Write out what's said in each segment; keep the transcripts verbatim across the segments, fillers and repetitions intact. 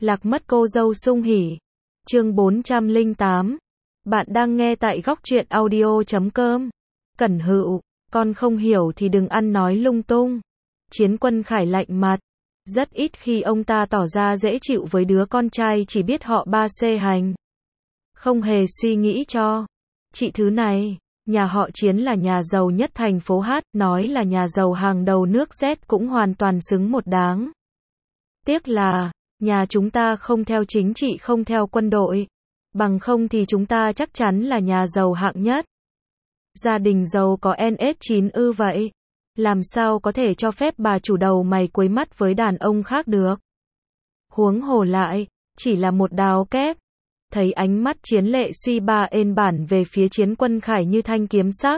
Lạc mất cô dâu sung hỉ. Chương bốn trăm lẻ tám. Bạn đang nghe tại góc truyện audio chấm com. Cẩn Hựu, con không hiểu thì đừng ăn nói lung tung. Chiến Quân Khải lạnh mặt. Rất ít khi ông ta tỏ ra dễ chịu với đứa con trai chỉ biết họ ba xê hành. Không hề suy nghĩ cho. Chị thứ này, nhà họ Chiến là nhà giàu nhất thành phố Hát, nói là nhà giàu hàng đầu nước Z cũng hoàn toàn xứng một đáng. Tiếc là, nhà chúng ta không theo chính trị không theo quân đội. Bằng không thì chúng ta chắc chắn là nhà giàu hạng nhất. Gia đình giàu có en ét chín ư vậy. Làm sao có thể cho phép bà chủ đầu mày quấy mắt với đàn ông khác được. Huống hồ lại, chỉ là một đào kép. Thấy ánh mắt Chiến Lệ suy ba ên bản về phía Chiến Quân Khải như thanh kiếm sắc.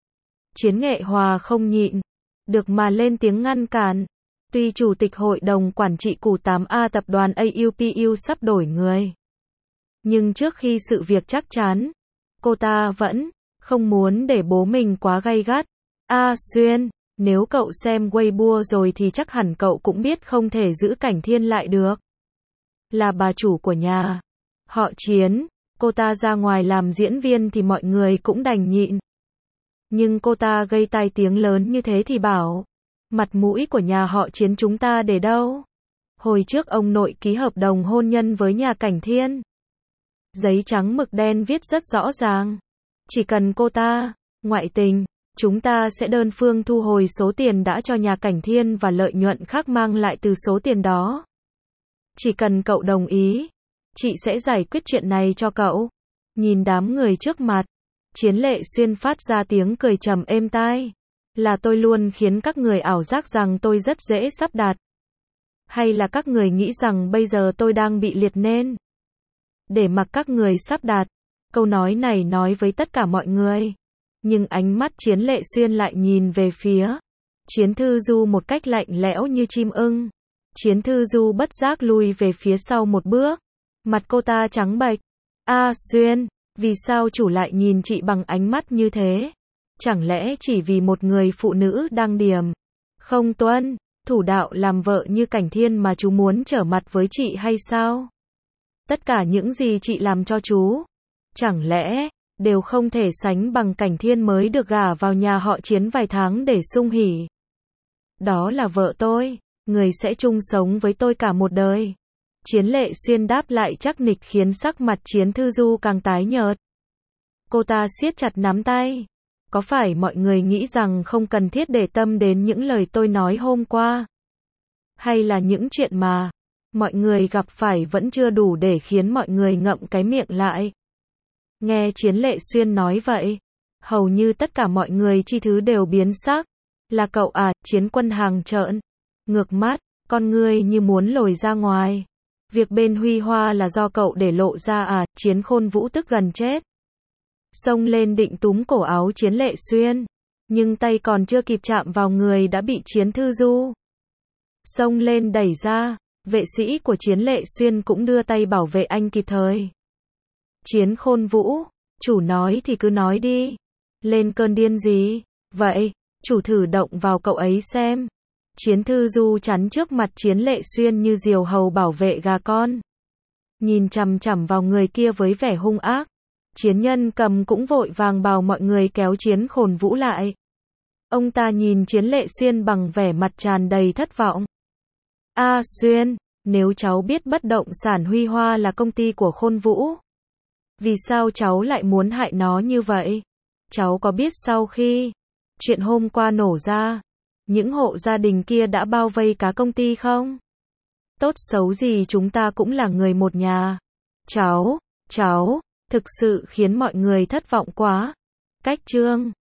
Chiến Nghệ Hòa không nhịn được mà lên tiếng ngăn cản. Tuy chủ tịch hội đồng quản trị của tám A tập đoàn a u pê u sắp đổi người. Nhưng trước khi sự việc chắc chắn, cô ta vẫn không muốn để bố mình quá gay gắt. A Xuyên, nếu cậu xem Weibo rồi thì chắc hẳn cậu cũng biết không thể giữ Cảnh Thiên lại được. Là bà chủ của nhà họ Chiến, cô ta ra ngoài làm diễn viên thì mọi người cũng đành nhịn. Nhưng cô ta gây tai tiếng lớn như thế thì bảo, mặt mũi của nhà họ Chiến chúng ta để đâu? Hồi trước ông nội ký hợp đồng hôn nhân với nhà Cảnh Thiên. Giấy trắng mực đen viết rất rõ ràng. Chỉ cần cô ta ngoại tình, chúng ta sẽ đơn phương thu hồi số tiền đã cho nhà Cảnh Thiên và lợi nhuận khác mang lại từ số tiền đó. Chỉ cần cậu đồng ý, chị sẽ giải quyết chuyện này cho cậu. Nhìn đám người trước mặt, Chiến Lệ Xuyên phát ra tiếng cười trầm êm tai. Là tôi luôn khiến các người ảo giác rằng tôi rất dễ sắp đặt. Hay là các người nghĩ rằng bây giờ tôi đang bị liệt nên để mặc các người sắp đặt. Câu nói này nói với tất cả mọi người. Nhưng ánh mắt Chiến Lệ Xuyên lại nhìn về phía Chiến Thư Du một cách lạnh lẽo như chim ưng. Chiến Thư Du bất giác lùi về phía sau một bước. Mặt cô ta trắng bệch. A Xuyên, vì sao chủ lại nhìn chị bằng ánh mắt như thế? Chẳng lẽ chỉ vì một người phụ nữ đang điềm không tuân thủ đạo làm vợ như Cảnh Thiên mà chú muốn trở mặt với chị hay sao? Tất cả những gì chị làm cho chú, chẳng lẽ đều không thể sánh bằng Cảnh Thiên mới được gả vào nhà họ Chiến vài tháng để sung hỉ? Đó là vợ tôi, người sẽ chung sống với tôi cả một đời. Chiến Lệ Xuyên đáp lại chắc nịch khiến sắc mặt Chiến Thư Du càng tái nhợt. Cô ta siết chặt nắm tay. Có phải mọi người nghĩ rằng không cần thiết để tâm đến những lời tôi nói hôm qua? Hay là những chuyện mà mọi người gặp phải vẫn chưa đủ để khiến mọi người ngậm cái miệng lại? Nghe Chiến Lệ Xuyên nói vậy, hầu như tất cả mọi người chi thứ đều biến sắc. Là cậu à? Chiến Quân Hàng trợn ngược mắt, con ngươi như muốn lồi ra ngoài. Việc bên Huy Hoa là do cậu để lộ ra à? Chiến Khôn Vũ tức gần chết. Xông lên định túm cổ áo Chiến Lệ Xuyên. Nhưng tay còn chưa kịp chạm vào người đã bị Chiến Thư Du xông lên đẩy ra. Vệ sĩ của Chiến Lệ Xuyên cũng đưa tay bảo vệ anh kịp thời. Chiến Khôn Vũ, chủ nói thì cứ nói đi. Lên cơn điên gì vậy? Chủ thử động vào cậu ấy xem. Chiến Thư Du chắn trước mặt Chiến Lệ Xuyên như diều hầu bảo vệ gà con. Nhìn chằm chằm vào người kia với vẻ hung ác. Chiến Nhân Cầm cũng vội vàng bảo mọi người kéo Chiến Khôn Vũ lại. Ông ta nhìn Chiến Lệ Xuyên bằng vẻ mặt tràn đầy thất vọng. A Xuyên, nếu cháu biết bất động sản Huy Hoa là công ty của Khôn Vũ, vì sao cháu lại muốn hại nó như vậy? Cháu có biết sau khi chuyện hôm qua nổ ra, những hộ gia đình kia đã bao vây cả công ty không? Tốt xấu gì chúng ta cũng là người một nhà. Cháu, cháu, thực sự khiến mọi người thất vọng quá. Cách chương